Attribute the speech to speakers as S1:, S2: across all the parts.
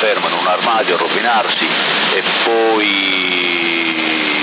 S1: fermo in un armadio a rovinarsi e poi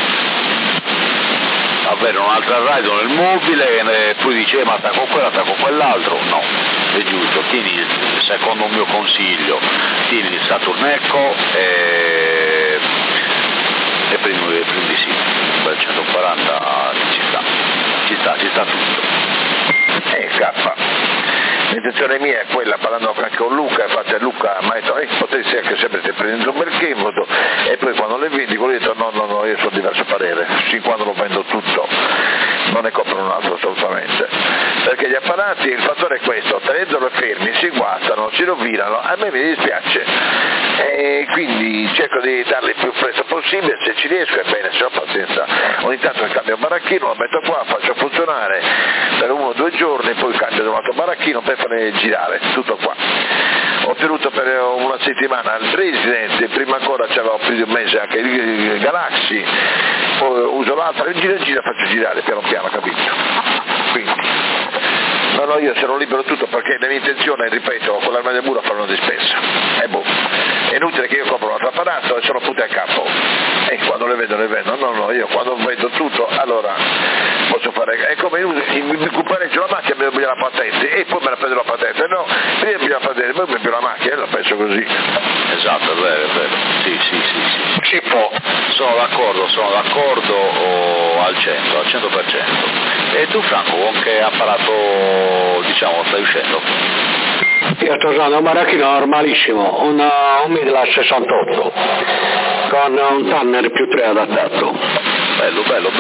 S1: avere un'altra radio nel mobile e poi dice ma attacco quello, attacco quell'altro. No, è giusto, tieni, secondo un mio consiglio, tieni il Saturn Echo e prendi sì, per 140 ci sta tutto.
S2: K. L'intenzione mia è quella, parlando anche con Luca, infatti Luca mi ha detto potessi anche sempre se prendendo un bel Kenwood e poi quando le vendi ho detto no, io sono diverso parere, fin quando lo vendo tutto non ne compro un altro assolutamente, perché gli apparati, il fattore è questo, tenendolo fermi si guastano, si rovinano, a me mi dispiace e quindi cerco di darli il più presto possibile, se ci riesco è bene, se ho pazienza, ogni tanto cambio baracchino, lo metto qua, faccio funzionare per 1 o 2 giorni, poi cambio da un altro baracchino per farle girare, tutto qua. Ho tenuto per una settimana il President, prima ancora c'avevo più di un mese anche il Galaxy, poi uso l'altro, gira, faccio girare piano piano, capito? Quindi no, io sono libero tutto perché la mia intenzione, ripeto, con l'armadio a muro fare una dispensa. È inutile che io compro un altro apparato e sono punti a capo. E quando le vendo. No, io quando vendo tutto, allora posso fare. È come mi compareggio la macchina e mi do la patente e poi me la prendo la patente. No, prima mi la patente, poi mi più la macchina, la penso così.
S1: Esatto, è vero. Sì.
S2: Si può.
S1: Sono d'accordo al 100%. E tu Franco, con che apparato stai uscendo?
S3: Io sto usando un baracchino normalissimo, un Midland 68 con un Tanner più 3 adattato.
S1: Bello.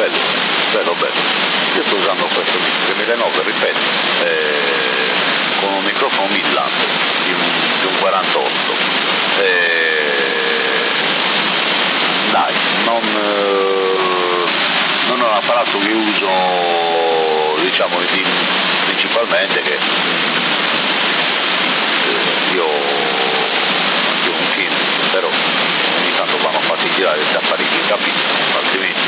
S1: Io sto usando questo 2009, ripeto, con un microfono Midland di un 48. Dai, non è un apparato che uso, principalmente, che io un film, però ogni tanto vanno fatti girare questi apparecchi, capito? Altrimenti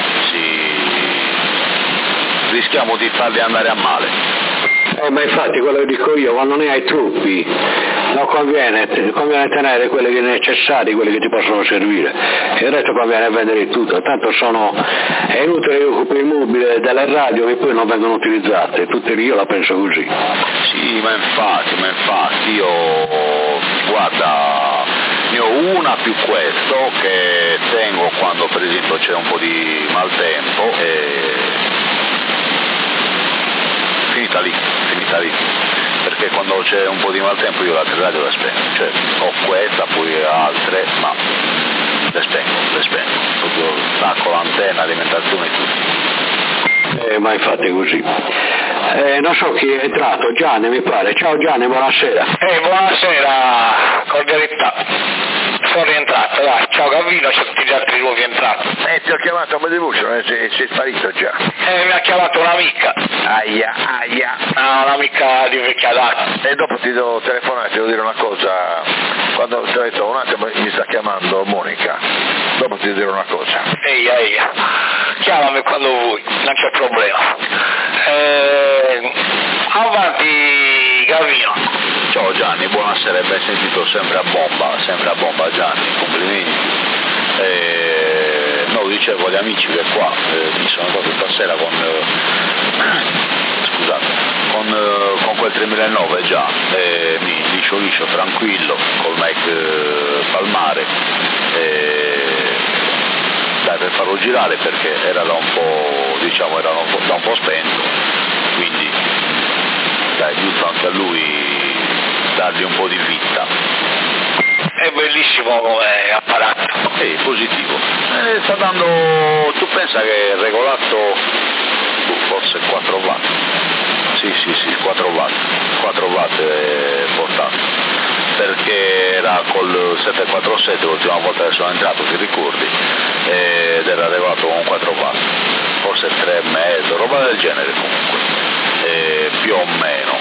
S1: rischiamo di farli andare a male.
S3: Ma infatti quello che dico io, quando ne hai troppi non conviene tenere quelli necessari, quelli che ti possono servire, il resto conviene vendere tutto, tanto è inutile che occupi il mobile delle radio che poi non vengono utilizzate, tutte lì, io la penso così.
S1: Sì, ma infatti io, guarda, ne ho una più questo che tengo quando per esempio c'è un po' di maltempo finita lì, perché quando c'è un po' di maltempo io la radio la spengo, cioè ho questa, poi altre, ma le spengo, proprio stacco l'antenna, alimentazione e tutto.
S3: Ma infatti è così. Non so chi è entrato, Gianni mi pare. Ciao Gianni, buonasera.
S4: Buonasera, cordialità. Sono rientrato, dai. Ciao Gavino, c'ho tutti gli altri nuovi entrati.
S2: Ti ho chiamato a me di voce, sei sparito già.
S4: Mi ha chiamato un'amica.
S2: Aia.
S4: Un'amica di vecchia data.
S2: E dopo ti devo telefonare, ti devo dire una cosa. Quando ti ho detto un attimo mi sta chiamando Monica. Dopo ti devo dire una cosa.
S4: Eia. Chiamami quando vuoi, non c'è problema. Avanti Gavino.
S1: Ciao Gianni, buonasera, ben sentito, sempre a bomba Gianni, complimenti. No, dicevo agli amici che qua mi sono andato stasera con quel 3009 già, liscio, tranquillo, col mic palmare, dai, per farlo girare perché era da un po' spento, quindi dai, giusto anche a lui dargli un po' di vita.
S4: È bellissimo come apparato.
S1: Positivo. Sta dando, tu pensa che è regolato forse 4 watt. Sì, 4 watt è portato. Perché era col 747 l'ultima volta che sono entrato, ti ricordi? Ed era regolato con 4 watt. Forse 3,5, roba del genere comunque. Più o meno.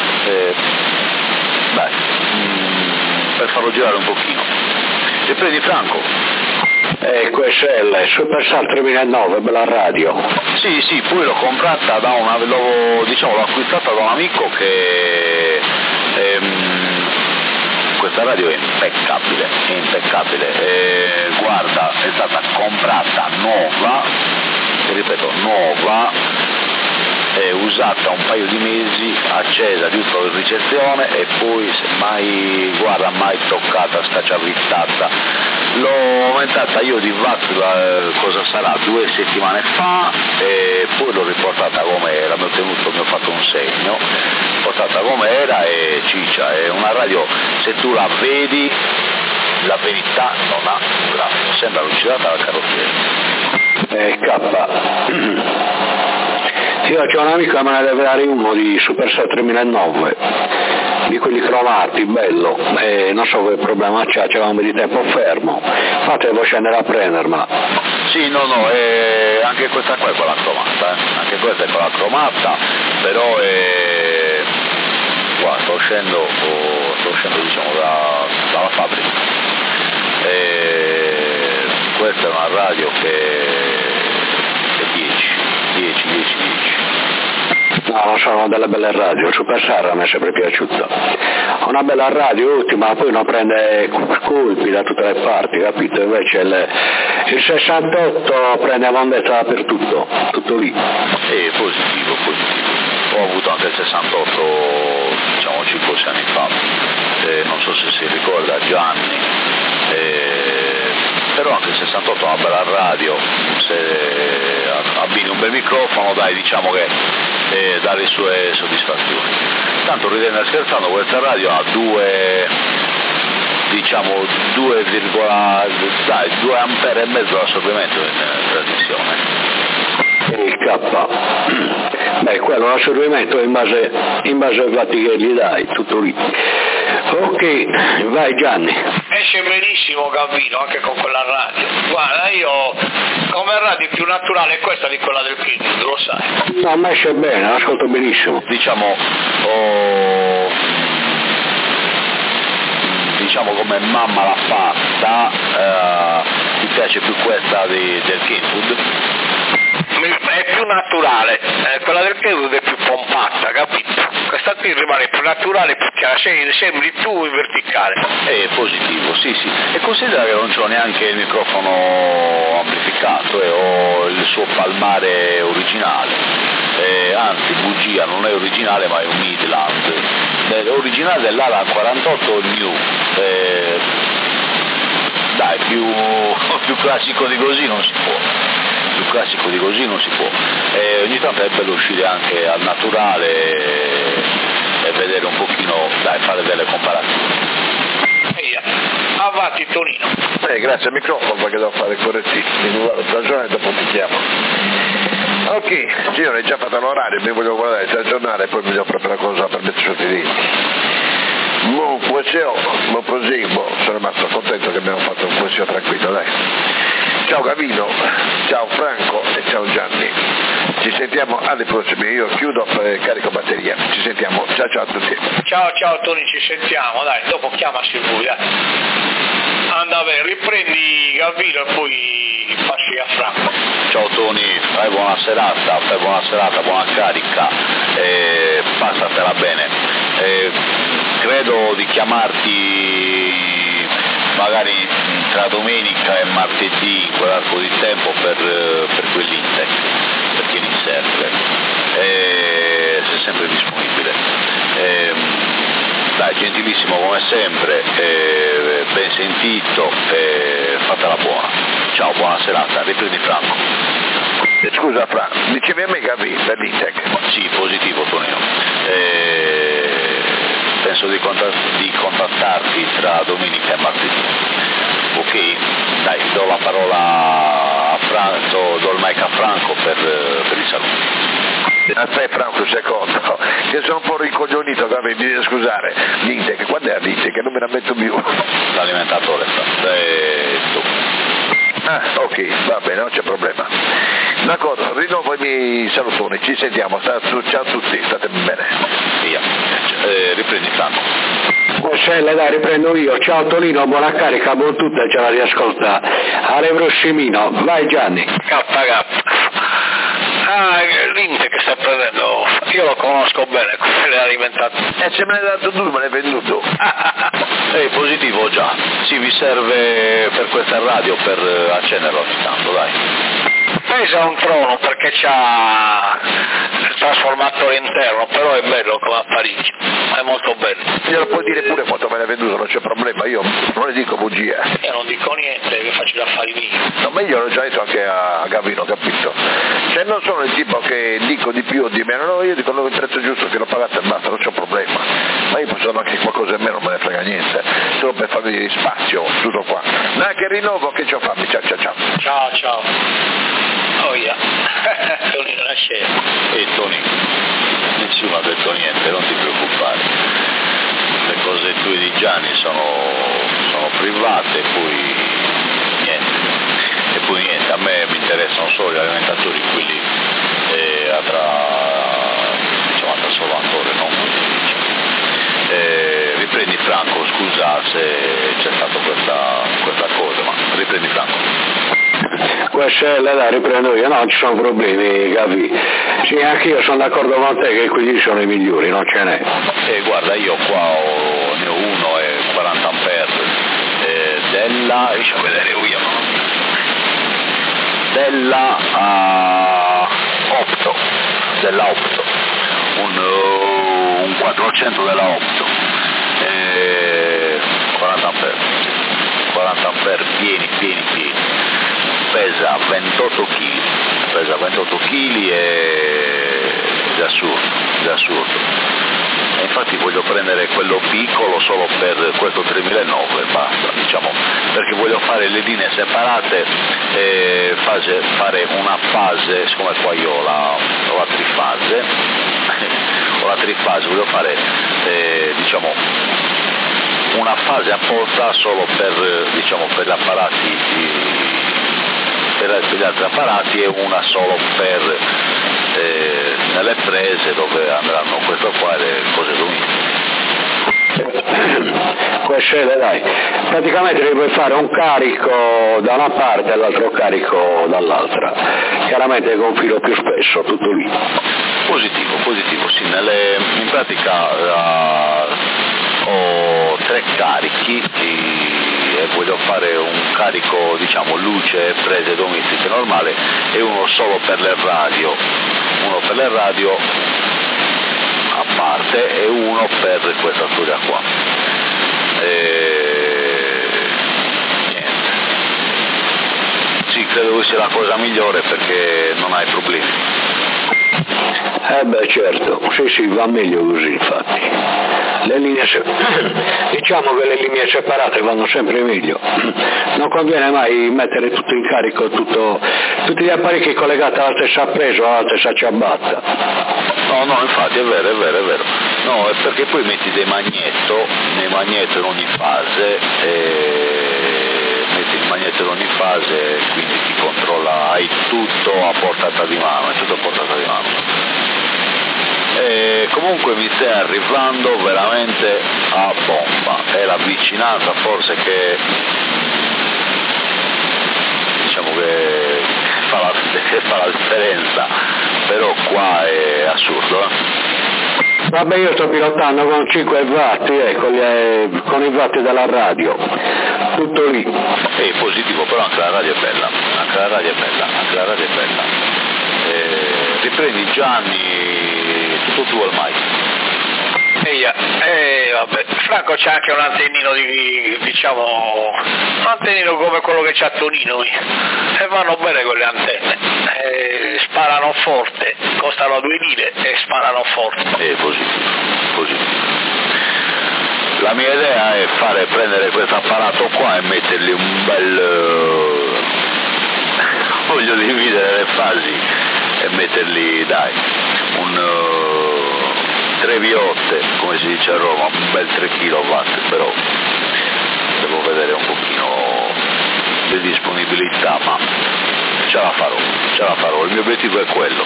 S1: Dai, per farlo girare un pochino. E prendi Franco?
S3: Questo è il Superstar 3009, bella radio.
S1: Sì, poi l'ho comprata l'ho acquistata da un amico che questa questa radio è impeccabile, guarda, è stata comprata nuova, ripeto nuova, è usata un paio di mesi, accesa giusto in ricezione e poi semmai, guarda, mai toccata, scacciavittata. L'ho aumentata io di watt, cosa sarà, 2 settimane fa, e poi l'ho riportata come era, mi ho fatto un segno, portata come era e ciccia, è una radio, se tu la vedi, la verità non ha grafico, sembra lucidata dal carrozziere.
S3: Io ho un amico che me ne deve dare uno di Supercell 3009, di quelli cromati, bello, e non so che problema c'avevamo di tempo fermo, infatti devo scendere a prendermela.
S1: Sì, no, anche questa qua è quella cromata, anche questa è quella cromata, però qua sto uscendo diciamo dalla fabbrica, questa è una radio che è 10.
S3: No, non sono delle belle radio, il Supercell mi è sempre piaciuto. Una bella radio ultima, poi non prende colpi da tutte le parti, capito? Invece il 68 prende ondata dappertutto, tutto lì.
S1: Positivo. Ho avuto anche il 68, diciamo 5 anni fa, non so se si ricorda Gianni, però anche il 68 è una bella radio, se abbini un bel microfono, dai, diciamo che dà le sue soddisfazioni. Tanto ridendo e scherzando, questa radio ha 2 ampere e mezzo di assorbimento in trasmissione.
S3: Il K, quello è un assorbimento in base ai fatti che gli dai, tutto lì. Ok, vai Gianni.
S4: Esce benissimo Gavino anche con quella radio. Guarda, io come radio più naturale è questa di quella del Kid, lo sai.
S3: No, ma esce bene, ascolto benissimo.
S1: Diciamo come mamma l'ha fatta, ti piace più questa del Kenwood?
S4: È più naturale, quella del Kenwood è più pompata, capito? Questa qui rimane più naturale, più chiara, sembri tu in verticale.
S1: È positivo, sì. E considera che non c'ho neanche il microfono amplificato, ho il suo palmare originale, anzi bugia, non è originale ma è un Midland. L'originale dell'Ala 48 New, dai, più classico di così non si può. Ogni tanto è bello uscire anche al naturale e vedere un pochino, dai, fare delle comparazioni.
S4: Avanti Tonino.
S2: Grazie al microfono perché devo fare il correttivo, mi ragione e dopo ti chiamo. Ok, signore, è già fatto l'orario, mi voglio guardare, c'è il giornale e poi mi devo preparare cosa per mettere sotto i denti. Buon proseguo, sono rimasto contento che abbiamo fatto un poesio tranquillo, dai. Ciao Gavino, ciao Franco e ciao Gianni. Ci sentiamo alle prossime, io chiudo e carico batteria. Ci sentiamo, ciao a tutti.
S4: Ciao Tony, ci sentiamo, dai, dopo chiamaci lui, dai. Anda bene, riprendi Gavino e poi passi a Franco.
S1: Ciao Tony, fai buona serata, buona carica, passatela bene. Credo di chiamarti magari tra domenica e martedì in quell'arco di tempo per quell'Intec, perché mi serve, sei sempre disponibile. Dai, gentilissimo come sempre, ben sentito, fatela buona. Ciao, buona serata, riprendi Franco.
S2: Scusa Franco, dicevi a me Gavi per l'Intec?
S1: Sì, positivo Tonino. Penso di contattarti tra domenica e martedì. Ok, dai, do la parola a Franco, do il mic a Franco per i saluti.
S2: Aspetta Franco un secondo, che sono un po' rincoglionito, mi devi scusare. L'Intec, quando è l'Intec? Che non me la metto più.
S1: L'alimentatore,
S2: ok, va bene, non c'è problema. D'accordo, rinnovo i miei salutoni, ci sentiamo, ciao a tutti, state bene.
S1: Via, riprendi Franco.
S3: Dai, riprendo io. Ciao Tonino, buona carica, buon tutto e ce la riascolta. Alle prossimino, vai Gianni.
S4: K. L'Intec sta prendendo io lo conosco bene, quello alimentato.
S2: E se me ne hai dato 2 me l'hai venduto.
S1: Positivo già, sì, vi serve per questa radio per accenderlo ogni tanto, dai.
S4: Pesa un trono perché c'ha il trasformatore interno, però è bello come apparecchio, è molto bello.
S2: Glielo puoi dire pure quanto me l'hai venduto, non c'è problema, io non le dico bugie.
S4: Io non dico niente, che faccio gli affari miei.
S2: No, ma io l'ho già detto anche a Gavino, capito? Cioè non sono il tipo che dico di più o di meno, no, io dico il prezzo giusto che lo pagate e basta, non c'è problema. Ma io posso dare anche qualcosa in meno, non me ne frega niente, solo per farvi spazio, tutto qua. Ma che rinnovo che c'ho fammi, ciao ciao ciao.
S4: Ciao ciao. Oh yeah. Tony non scemo.
S1: Tony, nessuno ha detto niente, non ti preoccupare. Le cose tue di Gianni sono private, poi niente, a me mi interessano solo gli alimentatori, quelli a Salvatore, no? Riprendi Franco, scusa se c'è stata questa cosa, ma riprendi Franco.
S3: Questa la riprendo io, no, non ci sono problemi, capi? Sì, anche io sono d'accordo con te che quelli sono i migliori, non ce n'è.
S1: Guarda, io qua ne ho uno e 40 ampere della, lascia vedere io, della Opto, un 400 della Opto, 40 ampere pieni, pesa 28 kg ed è assurdo. E infatti voglio prendere quello piccolo solo per questo 3009 e basta, diciamo, perché voglio fare le linee separate e fare una fase, siccome qua io ho la trifase, voglio fare diciamo una fase apposta solo per gli apparati per gli altri apparati e una solo per nelle prese dove andranno questo qua e le cose domestiche.
S3: Queste dai, praticamente li puoi fare un carico da una parte e l'altro carico dall'altra, chiaramente con un filo più spesso, tutto lì.
S1: Positivo, sì, in pratica ho 3 carichi e voglio fare un carico, diciamo, luce e prese domestiche normale e uno solo per le radio, a parte e uno per questa storia qua. Niente. Sì, credo che sia la cosa migliore perché non hai problemi.
S3: Certo, sì, va meglio così infatti. Diciamo che le linee separate vanno sempre meglio, non conviene mai mettere tutto in carico, tutti gli apparecchi collegati alla stessa presa o alla stessa ciabatta.
S1: No, infatti è vero. No, è perché poi metti dei magneto in ogni fase quindi ti controlla, hai tutto a portata di mano, comunque mi stai arrivando veramente a bomba, è la vicinanza forse che diciamo che fa la differenza, però qua è assurdo.
S3: Vabbè, io sto pilotando con 5 watt, con i watt della radio, tutto lì.
S1: È positivo, però anche la radio è bella. Riprendi Gianni, tutto tu ormai.
S4: Vabbè, Franco c'ha anche un antennino un antennino come quello che c'ha Tonino, e vanno bene quelle antenne, sparano forte, costano 2 lire e sparano forte.
S1: Positivo. La mia idea è prendere questo apparato qua e mettergli un bel voglio dividere le fasi e mettergli un 3 viotte, come si dice a Roma, un bel 3 kW, però devo vedere un pochino le disponibilità, ma ce la farò, il mio obiettivo è quello.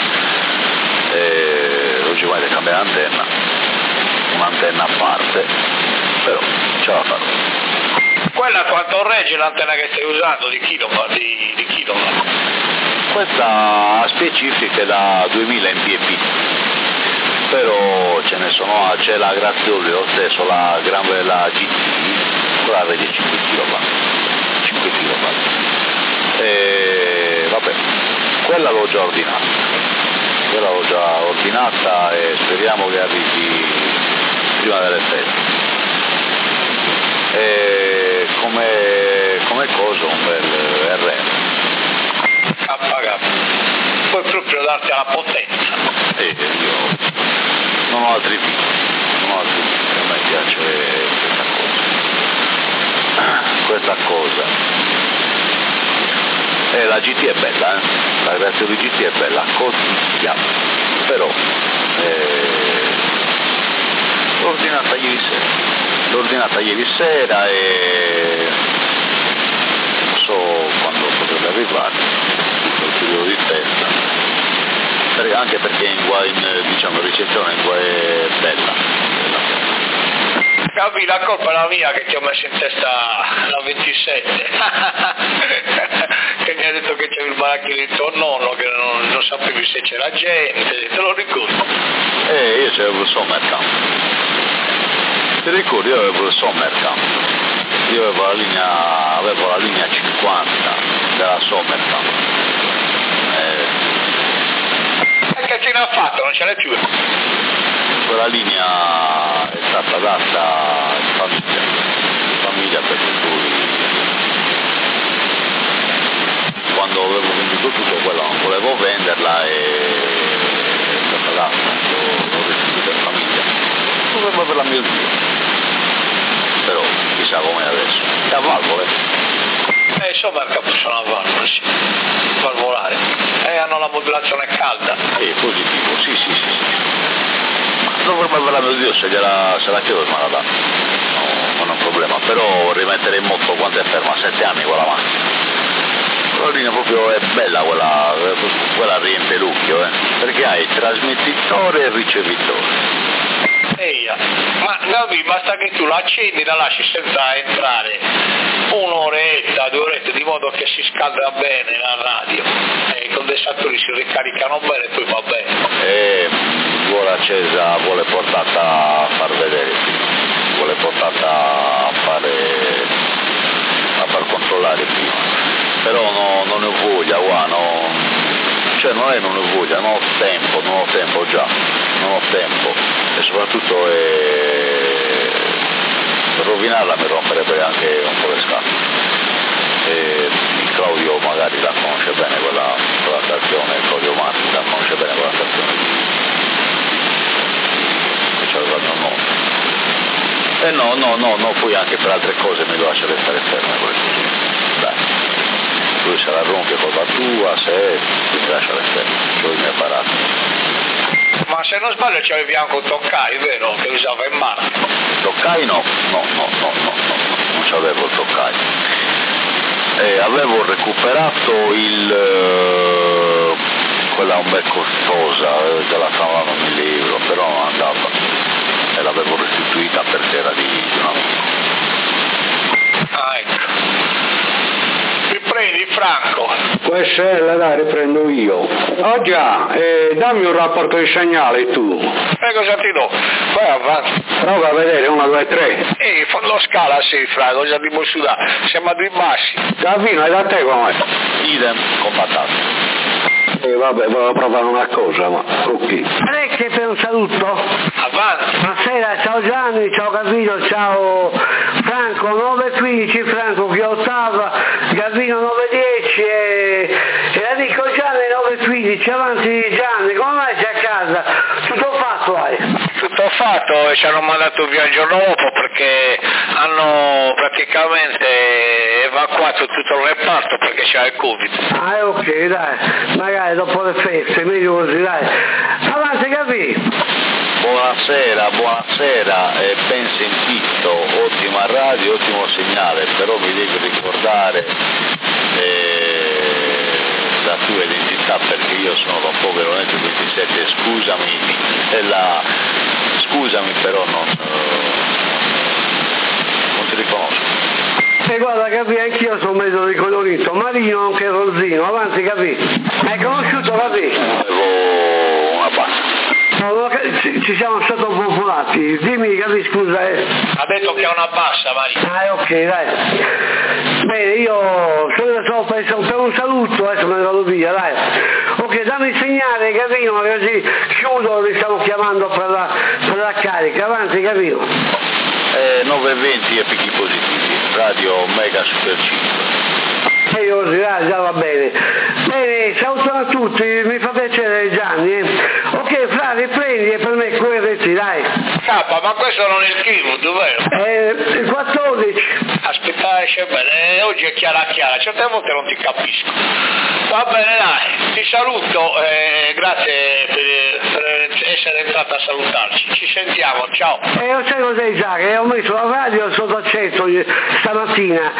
S1: Logicamente cambiare un'antenna a parte, però ce la farò.
S4: Quella quanto regge l'antenna che stai usando di kilowatt?
S1: Questa ha specifiche da 2000 mp. però ce ne sono, c'è la Grazioli lo stesso, la GT, quella vede 5 kW, e vabbè, quella l'ho già ordinata e speriamo che arrivi prima delle feste. E come cosa un bel RM.
S4: Puoi proprio darti alla potenza.
S1: Io non ho altri tipi, a me piace questa cosa. E la GT è bella, la Grazioli GT è bella, costicchia, però l'ho ordinata ieri sera e non so quando potrebbe arrivare, il periodo di testa, anche perché diciamo ricezione è bella.
S4: Capi, la colpa è la mia che ti ho messo in testa la 27 che mi ha detto che c'era il baracchino di tuo nonno, che non sapevi se c'era gente, te lo ricordi?
S1: Io c'avevo il Sommercamp, ti ricordi? Io avevo il Sommercamp, io avevo la linea 50 della Sommercamp.
S4: Che ce n'ha fatto, non ce n'è più?
S1: Quella linea è stata data in famiglia perché poi quando avevo venduto tutto quello non volevo venderla e è stata data, l'ho restituita in famiglia, dovevo averla mio Dio, però chissà com'è adesso, è a valvole.
S4: Insomma il capo sono a valvole, sì, valvolare, e hanno la modulazione calda.
S1: Positivo, sì. Dovrebbe averla mio Dio, se la chiedo me la dà, non è un problema, però rimettere in moto quando è ferma, 7 anni quella macchina. La linea proprio è bella, quella riempie l'occhio, perché hai il trasmettitore e il ricevitore.
S4: Ma Gavi, basta che tu la accendi e la lasci senza entrare un'oretta, 2 orette, di modo che si scalda bene la radio e i condensatori si ricaricano bene e poi va bene.
S1: Vuole accesa, vuole portata a far vedere, vuole portata a far controllare prima, però non ho voglia, cioè non ho voglia, non ho tempo e soprattutto per rovinarla mi romperebbe anche un po' le scatole. Claudio magari la conosce bene quella stazione, Claudio Marti la conosce bene quella stazione che ci aveva dato il nome. No, poi anche per altre cose mi lascia restare fermo così. Dai, lui se la rompe colpa tua, se ti lascia restare, c'ho i miei apparati.
S4: Ma se non sbaglio c'avevi anche un Toccai, vero? Che usava in mano.
S1: Toccai no, non c'avevo il Toccai. Avevo recuperato quella un bel costosa, che la stavano 1.000 euro, però non andava. E l'avevo restituita perché era di un amico.
S4: Ecco. Riprendi, Franco.
S3: Questa è la dai, riprendo io. Oh già, dammi un rapporto di segnale tu.
S4: Cosa ti do? Vai avanti.
S3: Prova a vedere, 1, 2, 3.
S4: Fanno scala sì, Franco, già di Mossuda. Siamo a 2 bassi.
S3: Gavino, è da te com'è?
S1: Idem, con patate.
S3: Vabbè, volevo provare una cosa, ma ok.
S5: Parecchie per un saluto.
S4: Avanti.
S5: Buonasera, ciao Gianni, ciao Gavino, ciao Franco, 9.15 Franco che ottava, Gavino 9.10 e l'amico Gianni 9.15, avanti Gianni, come mai sei a casa? Tutto fatto hai?
S4: Tutto fatto e ci hanno mandato via il giorno dopo perché hanno praticamente evacuato tutto il reparto perché c'era il Covid.
S5: Ok, dai, magari dopo le feste, meglio così, dai. Avanti Gavino.
S1: Buonasera, ben sentito, ottima radio, ottimo segnale, però mi devi ricordare la tua identità perché io sono da un po' Veronese 27, scusami però non ti riconosco.
S5: Guarda Capì, anch'io sono mezzo ricolorito, Marino anche Rozzino, avanti Capì. Hai conosciuto Capì?
S1: Avevo una bassa.
S5: Ci siamo sottopopolati, dimmi che scusa
S4: Ha detto che è una bassa, Maria.
S5: ok, dai. Bene, io sono per un saluto, adesso me ne vado via, dai. Ok, dammi il segnale, Gavino, così chiudo, li stiamo chiamando per la carica, avanti Gavino.
S1: 9:20 e picchi positivi, radio Mega Super 5.
S5: Già va bene. Bene, saluto a tutti, mi fa piacere Gianni. Ok, Fra, riprendi e per me corretti, dai.
S4: Ma questo non è il Kivu, vero?
S5: Il 14.
S4: Aspetta, c'è bene, oggi è chiara, certe volte non ti capisco. Va bene, dai, ti saluto, grazie per essere entrata a salutarci. Ci sentiamo, ciao.
S5: Lo sai cos'è già, che ho messo la radio sotto accetto stamattina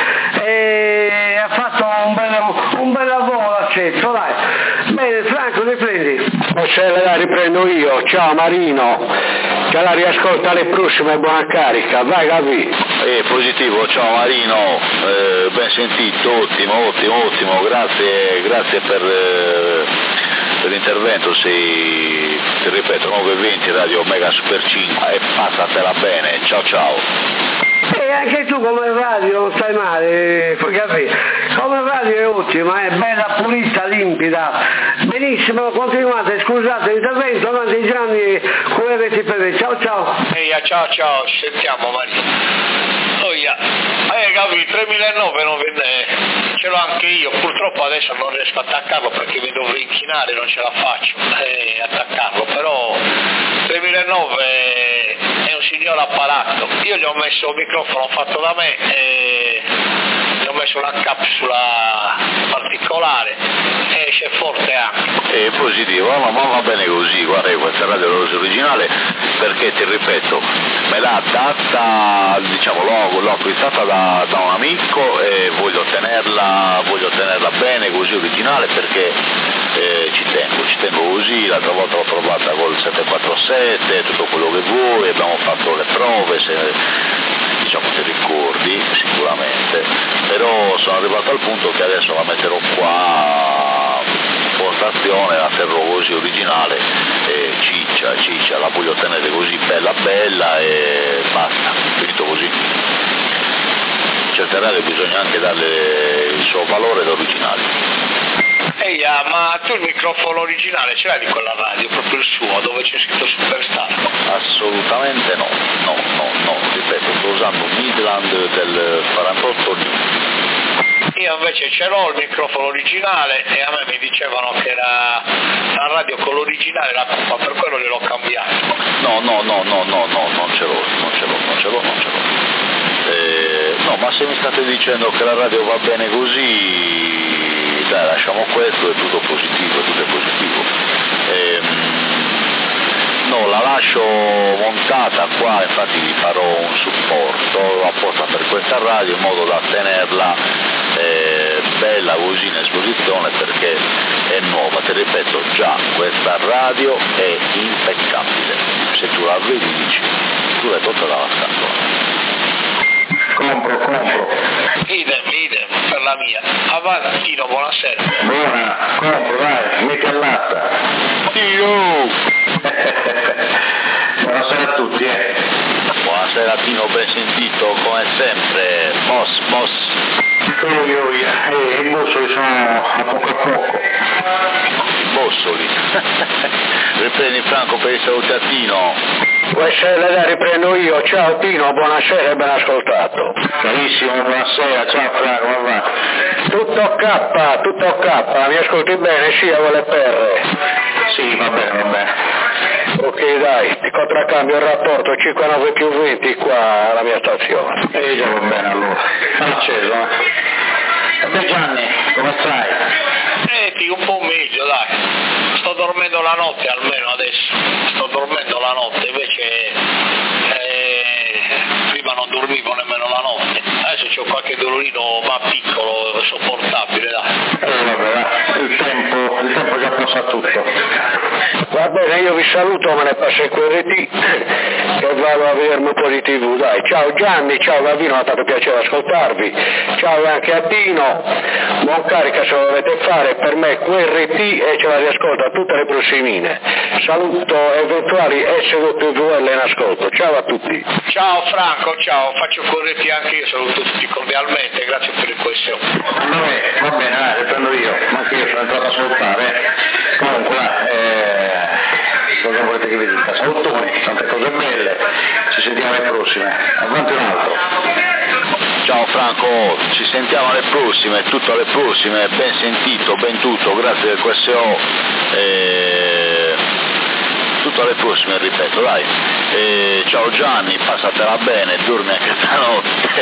S5: e ha fatto un bel lavoro accetto, dai. Bene, Franco, riprendi.
S3: Se la riprendo io, ciao Marino, che la riascolta le prossime, buona carica, vai Gavi.
S1: Positivo, ciao Marino, ben sentito, ottimo, grazie per l'intervento, ti ripeto, 9:20 radio Mega Super 5 e passatela bene, ciao.
S5: E anche tu come radio non stai male, come radio è ottima, è bella, pulita, limpida, benissimo, continuate, scusate l'intervento, avanti Gianni, QRTPV, ciao.
S4: Ciao, ci sentiamo Maria. Gavi, 3009 non venne, ce l'ho anche io, purtroppo adesso non riesco a attaccarlo perché mi dovrei inchinare, non ce la faccio attaccarlo, però 3009 è un signor apparato, io gli ho messo un microfono fatto da me e gli ho messo una capsula particolare e esce forte anche.
S1: È positivo, ma va bene così, guarda, questa radio è originale perché ti ripeto, me l'ha data, diciamo, l'ho acquistata da un amico e voglio tenerla bene così originale perché ci tengo così, l'altra volta l'ho provata col 747, tutto quello che vuoi, abbiamo fatto le prove, diciamo ti ricordi sicuramente, però sono arrivato al punto che adesso la metterò qua in postazione, la terrò così originale e ciccia, la voglio tenere così bella e basta, finito così. Certe radio bisogna anche darle il suo valore d'originale.
S4: Ma tu il microfono originale ce l'hai di quella radio, proprio il suo, dove c'è scritto Superstar?
S1: Assolutamente no, ripeto, sto usando un Midland del 48 lì.
S4: Io invece ce l'ho il microfono originale e a me mi dicevano che era la radio con l'originale la cupa, per quello gliel'ho cambiato.
S1: No, non ce l'ho. No, ma se mi state dicendo che la radio va bene così, dai, lasciamo questo, è tutto è positivo. No, la lascio montata qua, infatti vi farò un supporto apposta per questa radio in modo da tenerla bella così in esposizione perché è nuova, ti ripeto, già questa radio è impeccabile, se tu la vedi dici, tu l'hai tolta dalla scatola.
S2: Compro.
S4: Idem per la mia. Avanti Tino, buonasera.
S2: Buona, compro, vai, metti all'asta.
S1: Tino!
S2: Buonasera a tutti,
S1: Buonasera Tino, ben sentito come sempre, boss.
S2: I bossoli sono a poco.
S1: Bossoli. Riprendi Franco per i saluti a Tino.
S3: Buonasera, riprendo io, ciao Tino, buonasera e ben ascoltato.
S2: Carissimo, buonasera, ciao Franco, come va?
S3: Tutto K, mi ascolti bene, sì, a le perre?
S2: Sì, va bene.
S3: Ok, dai, ti contraccambio il rapporto 59+20 qua alla mia stazione.
S2: Già va bene allora. Acceso, E te Gianni, come stai?
S4: Un po' meglio, dai. Sto dormendo la notte almeno adesso. Invece prima non dormivo nemmeno la notte. Adesso c'ho qualche dolorino ma piccolo, sopportabile, dai.
S2: Vabbè, il il tempo già passa tutto.
S3: Va bene, io vi saluto, me ne passo il QRT e vado a vedermi un po' di TV, dai. Ciao Gianni, ciao Gavino, mi ha fatto piacere ascoltarvi, ciao anche a Tino, buon carica se lo dovete fare, per me QRT e ce la riascolto a tutte le prossimine. Saluto eventuali SWL in ascolto, ciao a tutti.
S4: Ciao Franco, ciao, faccio QRT anche io, saluto tutti cordialmente, grazie per il questo.
S2: Va bene, dai, prendo io, ma anche io sono entrato a salutare. Comunque, cosa volete che vi dica? Salutoni, tante cose belle, ci sentiamo alle prossime. Avanti un altro.
S1: Ciao Franco, ci sentiamo alle prossime, tutto alle prossime, ben sentito, ben tutto, grazie del QSO, tutto alle prossime, ripeto, dai. Ciao Gianni, passatela bene, dormi anche stanotte.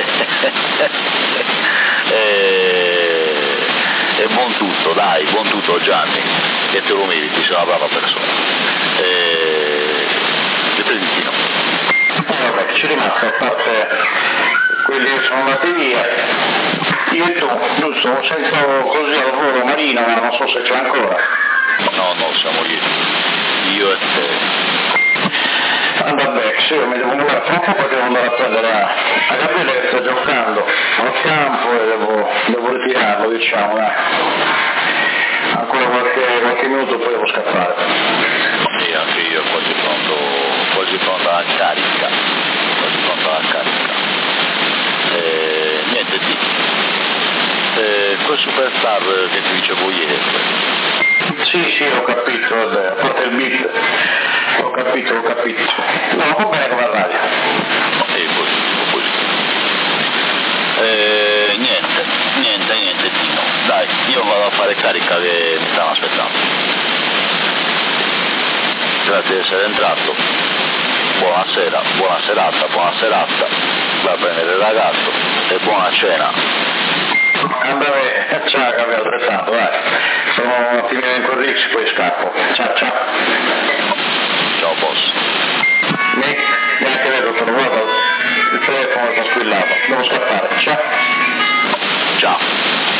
S1: E buon tutto, dai, buon tutto Gianni, che te lo meriti, sei una brava persona. Riprenditino.
S2: Vabbè, ci rimane a parte quelli che sono andati via. Io e tu, giusto, sento così al volo Marina, ma non so se c'è ancora.
S1: No, siamo io e te.
S2: Vabbè, sì, io mi devo muovere troppo perché devo andare a prendere a Gabriele che sta giocando al campo e devo ritirarlo, diciamo, dai. Ancora qualche minuto poi devo scappare.
S1: Sì, anche io quasi pronto alla carica. Niente di quel superstar che ti dicevo ieri.
S2: Sì, ho capito, vabbè, a parte il beat, ho capito. No, va bene come radio.
S1: Così. Niente, Tino. Dai, io vado a fare carica che mi stanno aspettando. Grazie di essere entrato. Buonasera, buona serata. Va a prendere il ragazzo e buona cena.
S2: Vabbè, ciao Gabriele, altrettanto, dai. Sono un attimino in corrix, poi scappo. Ciao.
S1: Ciao boss.
S2: Neanche vedo, sono guarda, il telefono sta squillato. Devo scappare. Ciao.